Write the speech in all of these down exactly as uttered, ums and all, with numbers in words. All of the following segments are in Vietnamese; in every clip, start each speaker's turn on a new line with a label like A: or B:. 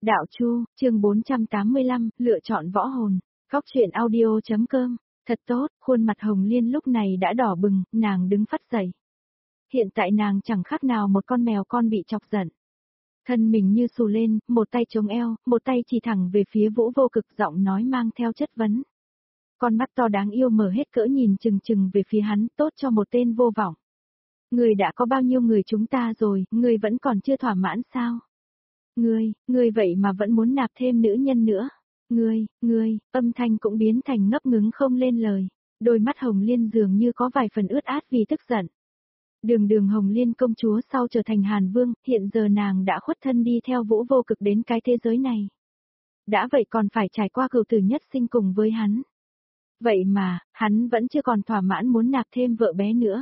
A: Đạo Chu, chương bốn trăm tám mươi lăm, lựa chọn võ hồn. Góc truyện audio.com. Thật tốt, khuôn mặt Hồng Liên lúc này đã đỏ bừng, nàng đứng phắt dậy. Hiện tại nàng chẳng khác nào một con mèo con bị chọc giận. Thân mình như xù lên, một tay chống eo, một tay chỉ thẳng về phía Vũ Vô Cực, giọng nói mang theo chất vấn. Con mắt to đáng yêu mở hết cỡ nhìn chừng chừng về phía hắn, tốt cho một tên vô vọng. Người đã có bao nhiêu người chúng ta rồi, người vẫn còn chưa thỏa mãn sao? Ngươi, ngươi vậy mà vẫn muốn nạp thêm nữ nhân nữa. Ngươi, ngươi, âm thanh cũng biến thành ngấp ngứng không lên lời. Đôi mắt Hồng Liên dường như có vài phần ướt át vì tức giận. Đường đường Hồng Liên công chúa sau trở thành Hàn Vương, hiện giờ nàng đã khuất thân đi theo Vũ Vô Cực đến cái thế giới này. Đã vậy còn phải trải qua cửu tử nhất sinh cùng với hắn. Vậy mà, hắn vẫn chưa còn thỏa mãn muốn nạp thêm vợ bé nữa.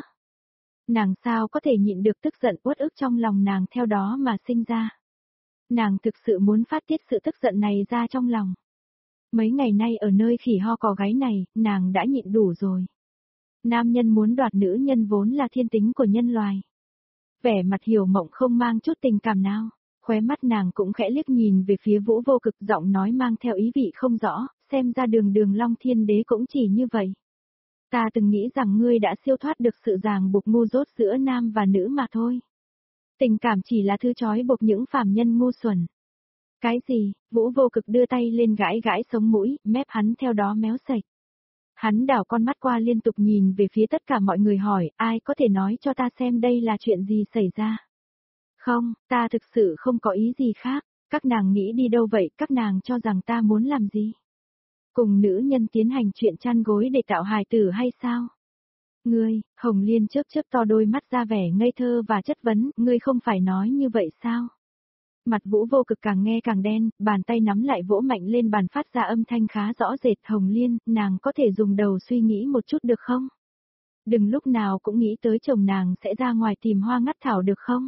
A: Nàng sao có thể nhịn được tức giận uất ức trong lòng nàng theo đó mà sinh ra. Nàng thực sự muốn phát tiết sự tức giận này ra trong lòng. Mấy ngày nay ở nơi khỉ ho cò gáy này, nàng đã nhịn đủ rồi. Nam nhân muốn đoạt nữ nhân vốn là thiên tính của nhân loài. Vẻ mặt Hiểu Mộng không mang chút tình cảm nào, khóe mắt nàng cũng khẽ liếc nhìn về phía Vũ Vô Cực, giọng nói mang theo ý vị không rõ, xem ra đường đường Long Thiên Đế cũng chỉ như vậy. Ta từng nghĩ rằng ngươi đã siêu thoát được sự ràng buộc ngu dốt giữa nam và nữ mà thôi. Tình cảm chỉ là thứ trói buộc những phàm nhân ngu xuẩn. Cái gì? Vũ Vô Cực đưa tay lên gãi gãi sống mũi, mép hắn theo đó méo sạch. Hắn đảo con mắt qua liên tục nhìn về phía tất cả mọi người hỏi, ai có thể nói cho ta xem đây là chuyện gì xảy ra? Không, ta thực sự không có ý gì khác, các nàng nghĩ đi đâu vậy, các nàng cho rằng ta muốn làm gì? Cùng nữ nhân tiến hành chuyện chăn gối để tạo hài tử hay sao? Ngươi, Hồng Liên chớp chớp to đôi mắt ra vẻ ngây thơ và chất vấn, ngươi không phải nói như vậy sao? Mặt Vũ Vô Cực càng nghe càng đen, bàn tay nắm lại vỗ mạnh lên bàn phát ra âm thanh khá rõ rệt. Hồng Liên, nàng có thể dùng đầu suy nghĩ một chút được không? Đừng lúc nào cũng nghĩ tới chồng nàng sẽ ra ngoài tìm hoa ngắt thảo được không?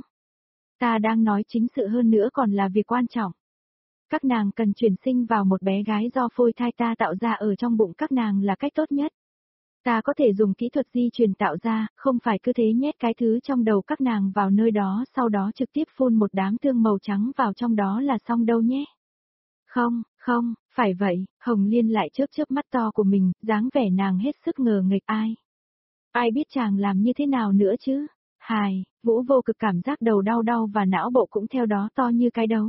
A: Ta đang nói chính sự hơn nữa còn là việc quan trọng. Các nàng cần chuyển sinh vào một bé gái do phôi thai ta tạo ra ở trong bụng các nàng là cách tốt nhất. Ta có thể dùng kỹ thuật di truyền tạo ra, không phải cứ thế nhét cái thứ trong đầu các nàng vào nơi đó sau đó trực tiếp phun một đám tương màu trắng vào trong đó là xong đâu nhé. Không, không, phải vậy, Hồng Liên lại chớp chớp mắt to của mình, dáng vẻ nàng hết sức ngờ nghịch ai. Ai biết chàng làm như thế nào nữa chứ? Hài, Vũ Vô Cực cảm giác đầu đau đau và não bộ cũng theo đó to như cái đấu.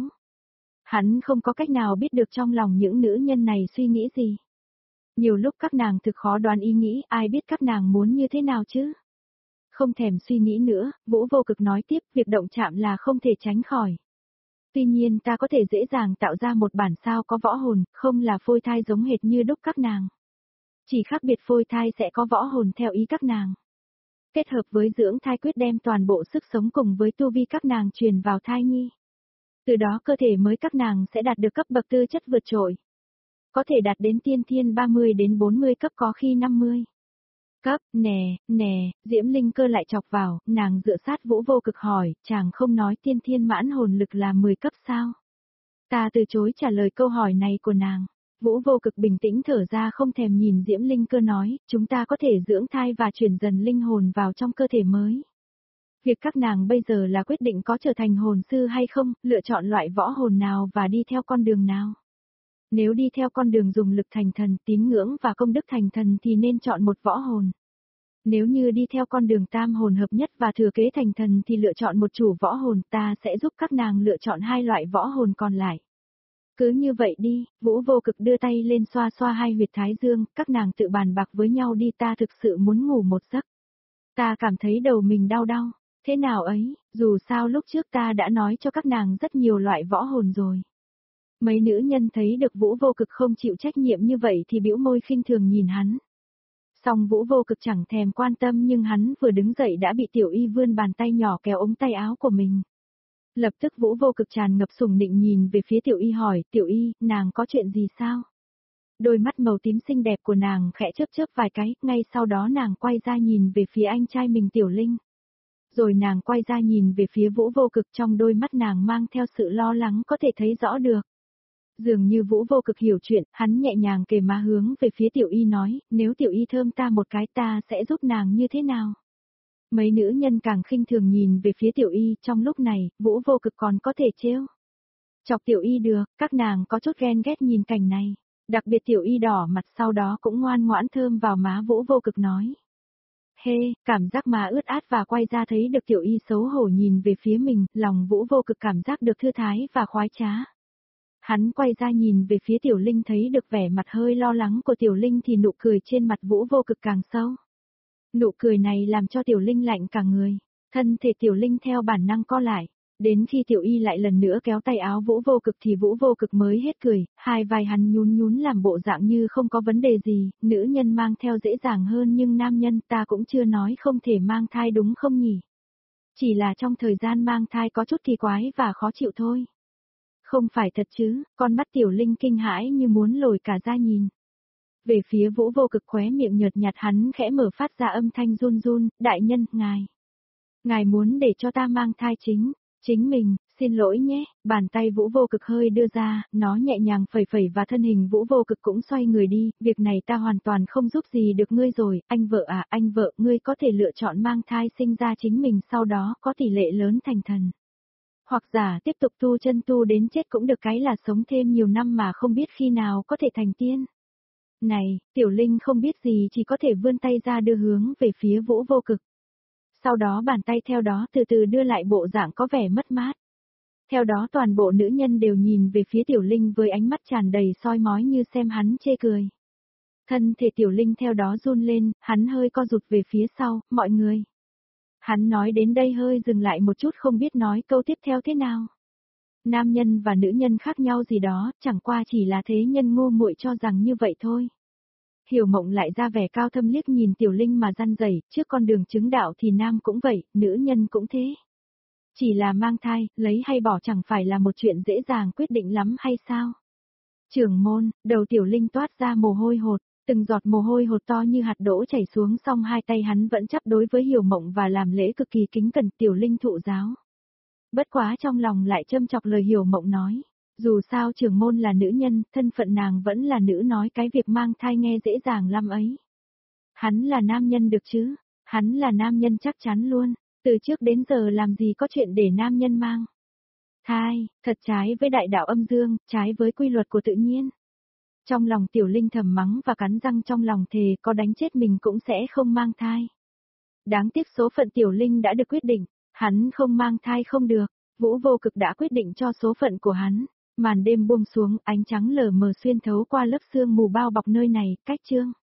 A: Hắn không có cách nào biết được trong lòng những nữ nhân này suy nghĩ gì. Nhiều lúc các nàng thực khó đoán ý nghĩ, ai biết các nàng muốn như thế nào chứ? Không thèm suy nghĩ nữa, Vũ Vô Cực nói tiếp, việc động chạm là không thể tránh khỏi. Tuy nhiên ta có thể dễ dàng tạo ra một bản sao có võ hồn, không là phôi thai giống hệt như đúc các nàng. Chỉ khác biệt phôi thai sẽ có võ hồn theo ý các nàng. Kết hợp với dưỡng thai quyết đem toàn bộ sức sống cùng với tu vi các nàng truyền vào thai nhi. Từ đó cơ thể mới các nàng sẽ đạt được cấp bậc tư chất vượt trội. Có thể đạt đến tiên thiên ba mươi đến bốn mươi cấp, có khi năm mươi. Cấp, nè, nè, Diễm Linh Cơ lại chọc vào, nàng dựa sát Vũ Vô Cực hỏi, chàng không nói tiên thiên mãn hồn lực là mười cấp sao? Ta từ chối trả lời câu hỏi này của nàng. Vũ Vô Cực bình tĩnh thở ra không thèm nhìn Diễm Linh Cơ nói, chúng ta có thể dưỡng thai và chuyển dần linh hồn vào trong cơ thể mới. Việc các nàng bây giờ là quyết định có trở thành hồn sư hay không, lựa chọn loại võ hồn nào và đi theo con đường nào. Nếu đi theo con đường dùng lực thành thần, tín ngưỡng và công đức thành thần thì nên chọn một võ hồn. Nếu như đi theo con đường tam hồn hợp nhất và thừa kế thành thần thì lựa chọn một chủ võ hồn, ta sẽ giúp các nàng lựa chọn hai loại võ hồn còn lại. Cứ như vậy đi, Vũ Vô Cực đưa tay lên xoa xoa hai huyệt thái dương, các nàng tự bàn bạc với nhau đi, ta thực sự muốn ngủ một giấc. Ta cảm thấy đầu mình đau đau, thế nào ấy, dù sao lúc trước ta đã nói cho các nàng rất nhiều loại võ hồn rồi. Mấy nữ nhân thấy được Vũ Vô Cực không chịu trách nhiệm như vậy thì bĩu môi khinh thường nhìn hắn. Song Vũ Vô Cực chẳng thèm quan tâm, nhưng hắn vừa đứng dậy đã bị Tiểu Y vươn bàn tay nhỏ kéo ống tay áo của mình. Lập tức Vũ Vô Cực tràn ngập sủng nịnh nhìn về phía Tiểu Y hỏi, Tiểu Y, nàng có chuyện gì sao? Đôi mắt màu tím xinh đẹp của nàng khẽ chớp chớp vài cái, ngay sau đó nàng quay ra nhìn về phía anh trai mình Tiểu Linh. Rồi nàng quay ra nhìn về phía Vũ Vô Cực, trong đôi mắt nàng mang theo sự lo lắng có thể thấy rõ được. Dường như Vũ Vô Cực hiểu chuyện, hắn nhẹ nhàng kề má hướng về phía Tiểu Y nói, nếu Tiểu Y thơm ta một cái ta sẽ giúp nàng như thế nào? Mấy nữ nhân càng khinh thường nhìn về phía Tiểu Y, trong lúc này, Vũ Vô Cực còn có thể trêu Chọc Tiểu Y được, các nàng có chút ghen ghét nhìn cảnh này. Đặc biệt Tiểu Y đỏ mặt sau đó cũng ngoan ngoãn thơm vào má Vũ Vô Cực nói. Hê, hey, cảm giác má ướt át và quay ra thấy được Tiểu Y xấu hổ nhìn về phía mình, lòng Vũ Vô Cực cảm giác được thư thái và khoái trá. Hắn quay ra nhìn về phía Tiểu Linh thấy được vẻ mặt hơi lo lắng của Tiểu Linh thì nụ cười trên mặt Vũ Vô Cực càng sâu. Nụ cười này làm cho Tiểu Linh lạnh cả người, thân thể Tiểu Linh theo bản năng co lại. Đến khi Tiểu Y lại lần nữa kéo tay áo Vũ Vô Cực thì Vũ Vô Cực mới hết cười, hai vai hắn nhún nhún làm bộ dạng như không có vấn đề gì, nữ nhân mang theo dễ dàng hơn nhưng nam nhân ta cũng chưa nói không thể mang thai đúng không nhỉ? Chỉ là trong thời gian mang thai có chút kỳ quái và khó chịu thôi. Không phải thật chứ, con mắt Tiểu Linh kinh hãi như muốn lồi cả ra nhìn. Về phía Vũ Vô Cực khóe miệng nhợt nhạt hắn khẽ mở phát ra âm thanh run run, đại nhân, ngài. Ngài muốn để cho ta mang thai chính. Chính mình, xin lỗi nhé, bàn tay Vũ Vô Cực hơi đưa ra, nó nhẹ nhàng phẩy phẩy và thân hình Vũ Vô Cực cũng xoay người đi, việc này ta hoàn toàn không giúp gì được ngươi rồi, anh vợ à, anh vợ, ngươi có thể lựa chọn mang thai sinh ra chính mình sau đó có tỷ lệ lớn thành thần. Hoặc giả tiếp tục tu chân tu đến chết cũng được cái là sống thêm nhiều năm mà không biết khi nào có thể thành tiên. Này, Tiểu Linh không biết gì chỉ có thể vươn tay ra đưa hướng về phía Vũ Vô Cực. Sau đó bàn tay theo đó từ từ đưa lại bộ dạng có vẻ mất mát. Theo đó toàn bộ nữ nhân đều nhìn về phía Tiểu Linh với ánh mắt tràn đầy soi mói như xem hắn chê cười. Thân thể Tiểu Linh theo đó run lên, hắn hơi co rụt về phía sau, mọi người. Hắn nói đến đây hơi dừng lại một chút không biết nói câu tiếp theo thế nào. Nam nhân và nữ nhân khác nhau gì đó, chẳng qua chỉ là thế nhân ngu muội cho rằng như vậy thôi. Hiểu Mộng lại ra vẻ cao thâm liếc nhìn Tiểu Linh mà răn rẩy, trước con đường chứng đạo thì nam cũng vậy, nữ nhân cũng thế. Chỉ là mang thai, lấy hay bỏ chẳng phải là một chuyện dễ dàng quyết định lắm hay sao? Trưởng môn, đầu Tiểu Linh toát ra mồ hôi hột, từng giọt mồ hôi hột to như hạt đỗ chảy xuống song hai tay hắn vẫn chắp đối với Hiểu Mộng và làm lễ cực kỳ kính cẩn Tiểu Linh thụ giáo. Bất quá trong lòng lại châm chọc lời Hiểu Mộng nói. Dù sao trưởng môn là nữ nhân, thân phận nàng vẫn là nữ nói cái việc mang thai nghe dễ dàng lắm ấy. Hắn là nam nhân được chứ, hắn là nam nhân chắc chắn luôn, từ trước đến giờ làm gì có chuyện để nam nhân mang. Thai, thật trái với đại đạo âm dương, trái với quy luật của tự nhiên. Trong lòng Tiểu Linh thầm mắng và cắn răng trong lòng thề có đánh chết mình cũng sẽ không mang thai. Đáng tiếc số phận Tiểu Linh đã được quyết định, hắn không mang thai không được, Vũ Vô Cực đã quyết định cho số phận của hắn. Màn đêm buông xuống, ánh trắng lờ mờ xuyên thấu qua lớp sương mù bao bọc nơi này, cách chương.